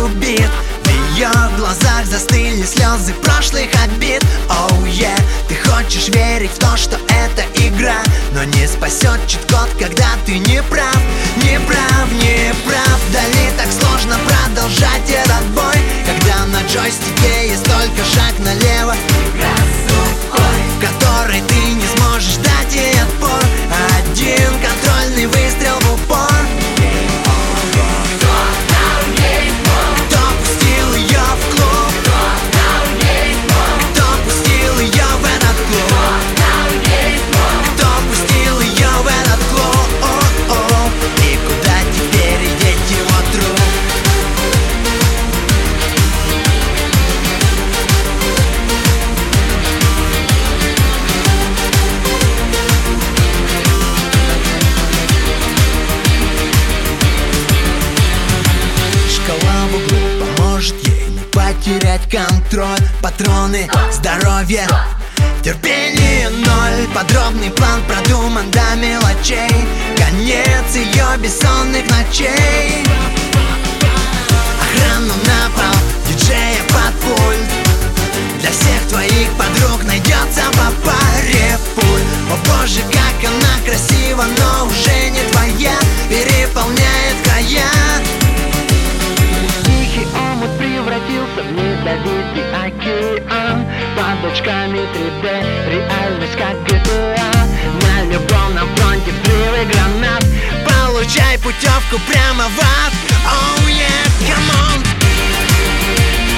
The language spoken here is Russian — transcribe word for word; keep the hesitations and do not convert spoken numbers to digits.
убит. В ее глазах застыли слезы прошлых обид. Оу, oh, yeah. Ты хочешь верить в то, что это игра, но не спасет чит-код, когда ты не прав. Не прав, не прав. Вдали так сложно продолжать этот бой, когда на джойстике есть только шаг налево, в которой ты не сможешь дать ей отпор. Один контрольный выстрел в упор. Терять контроль, патроны, здоровье, терпение ноль. Подробный план продуман до мелочей, конец ее бессонных ночей. Охрану на пол, диджея под пульт. Для всех твоих подруг найдется по паре пуль. О боже, как она красива, но уже не твоя, переполняет края. Тихий омут превратился в ледовитый океан. Под очками три дэ реальность как джи ти эй. На любовном фронте взрывы гранат. Получай путевку прямо в ад. Oh yeah, come on.